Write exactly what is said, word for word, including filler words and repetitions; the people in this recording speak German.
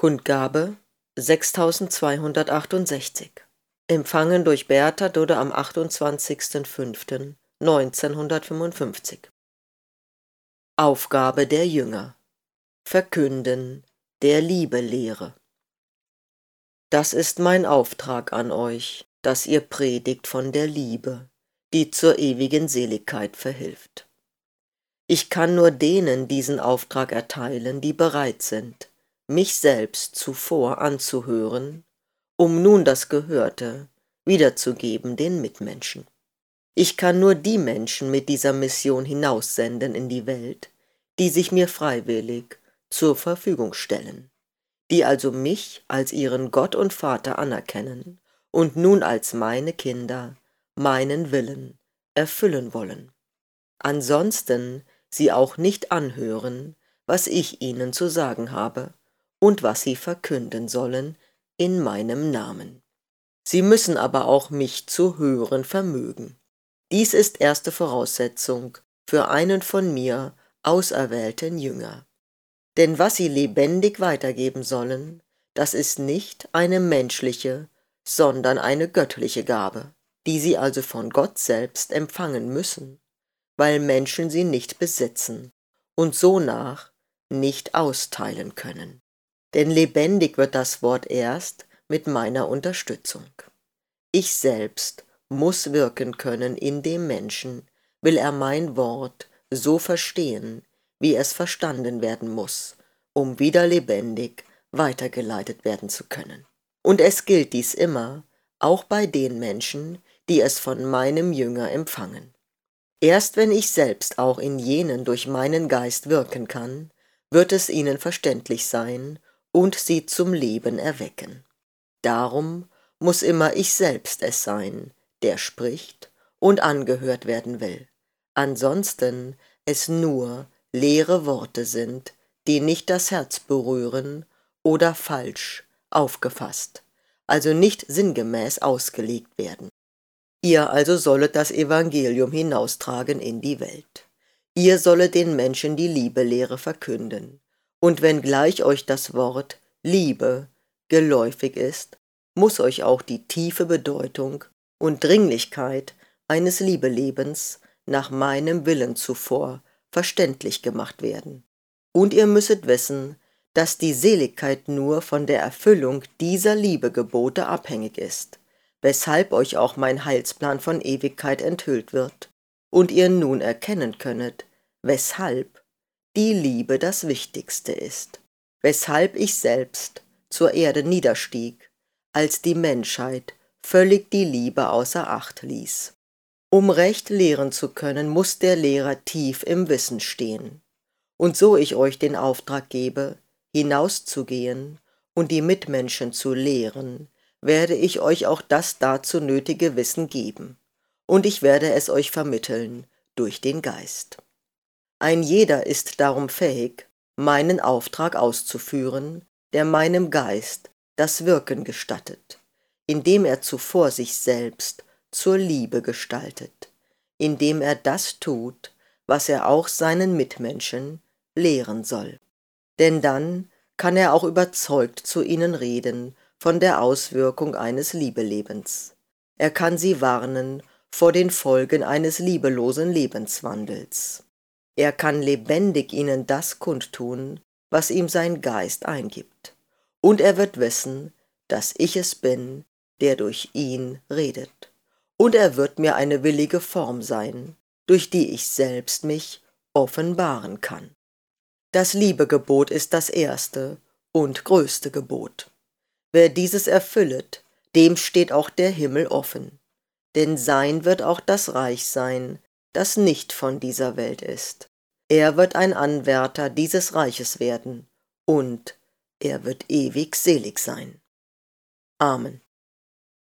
Kundgabe sechstausendzweihundertachtundsechzig. Empfangen durch Bertha Dudde am achtundzwanzigsten fünften neunzehnhundertfünfundfünfzig. Aufgabe der Jünger: Verkünden der Liebe-Lehre. Das ist mein Auftrag an euch, dass ihr predigt von der Liebe, die zur ewigen Seligkeit verhilft. Ich kann nur denen diesen Auftrag erteilen, die bereit sind, mich selbst zuvor anzuhören, um nun das Gehörte wiederzugeben den Mitmenschen. Ich kann nur die Menschen mit dieser Mission hinaussenden in die Welt, die sich mir freiwillig zur Verfügung stellen, die also mich als ihren Gott und Vater anerkennen und nun als meine Kinder meinen Willen erfüllen wollen. Ansonsten sie auch nicht anhören, was ich ihnen zu sagen habe und was sie verkünden sollen in meinem Namen. Sie müssen aber auch mich zu hören vermögen. Dies ist erste Voraussetzung für einen von mir auserwählten Jünger. Denn was sie lebendig weitergeben sollen, das ist nicht eine menschliche, sondern eine göttliche Gabe, die sie also von Gott selbst empfangen müssen, weil Menschen sie nicht besitzen und sonach nicht austeilen können. Denn lebendig wird das Wort erst mit meiner Unterstützung. Ich selbst muss wirken können in dem Menschen, will er mein Wort so verstehen, wie es verstanden werden muss, um wieder lebendig weitergeleitet werden zu können. Und es gilt dies immer, auch bei den Menschen, die es von meinem Jünger empfangen. Erst wenn ich selbst auch in jenen durch meinen Geist wirken kann, wird es ihnen verständlich sein und sie zum Leben erwecken. Darum muss immer ich selbst es sein, der spricht und angehört werden will. Ansonsten es nur leere Worte sind, die nicht das Herz berühren oder falsch aufgefasst, also nicht sinngemäß ausgelegt werden. Ihr also sollet das Evangelium hinaustragen in die Welt. Ihr sollet den Menschen die Liebe-Lehre verkünden. Und wenngleich euch das Wort Liebe geläufig ist, muss euch auch die tiefe Bedeutung und Dringlichkeit eines Liebelebens nach meinem Willen zuvor verständlich gemacht werden. Und ihr müsset wissen, dass die Seligkeit nur von der Erfüllung dieser Liebegebote abhängig ist, weshalb euch auch mein Heilsplan von Ewigkeit enthüllt wird und ihr nun erkennen könnet, weshalb die Liebe das Wichtigste ist, weshalb ich selbst zur Erde niederstieg, als die Menschheit völlig die Liebe außer Acht ließ. Um recht lehren zu können, muss der Lehrer tief im Wissen stehen. Und so ich euch den Auftrag gebe, hinauszugehen und die Mitmenschen zu lehren, werde ich euch auch das dazu nötige Wissen geben, und ich werde es euch vermitteln durch den Geist. Ein jeder ist darum fähig, meinen Auftrag auszuführen, der meinem Geist das Wirken gestattet, indem er zuvor sich selbst zur Liebe gestaltet, indem er das tut, was er auch seinen Mitmenschen lehren soll. Denn dann kann er auch überzeugt zu ihnen reden von der Auswirkung eines Liebelebens. Er kann sie warnen vor den Folgen eines liebelosen Lebenswandels. Er kann lebendig ihnen das kundtun, was ihm sein Geist eingibt. Und er wird wissen, dass ich es bin, der durch ihn redet. Und er wird mir eine willige Form sein, durch die ich selbst mich offenbaren kann. Das Liebegebot ist das erste und größte Gebot. Wer dieses erfüllet, dem steht auch der Himmel offen, denn sein wird auch das Reich sein, das nicht von dieser Welt ist. Er wird ein Anwärter dieses Reiches werden, und er wird ewig selig sein. Amen.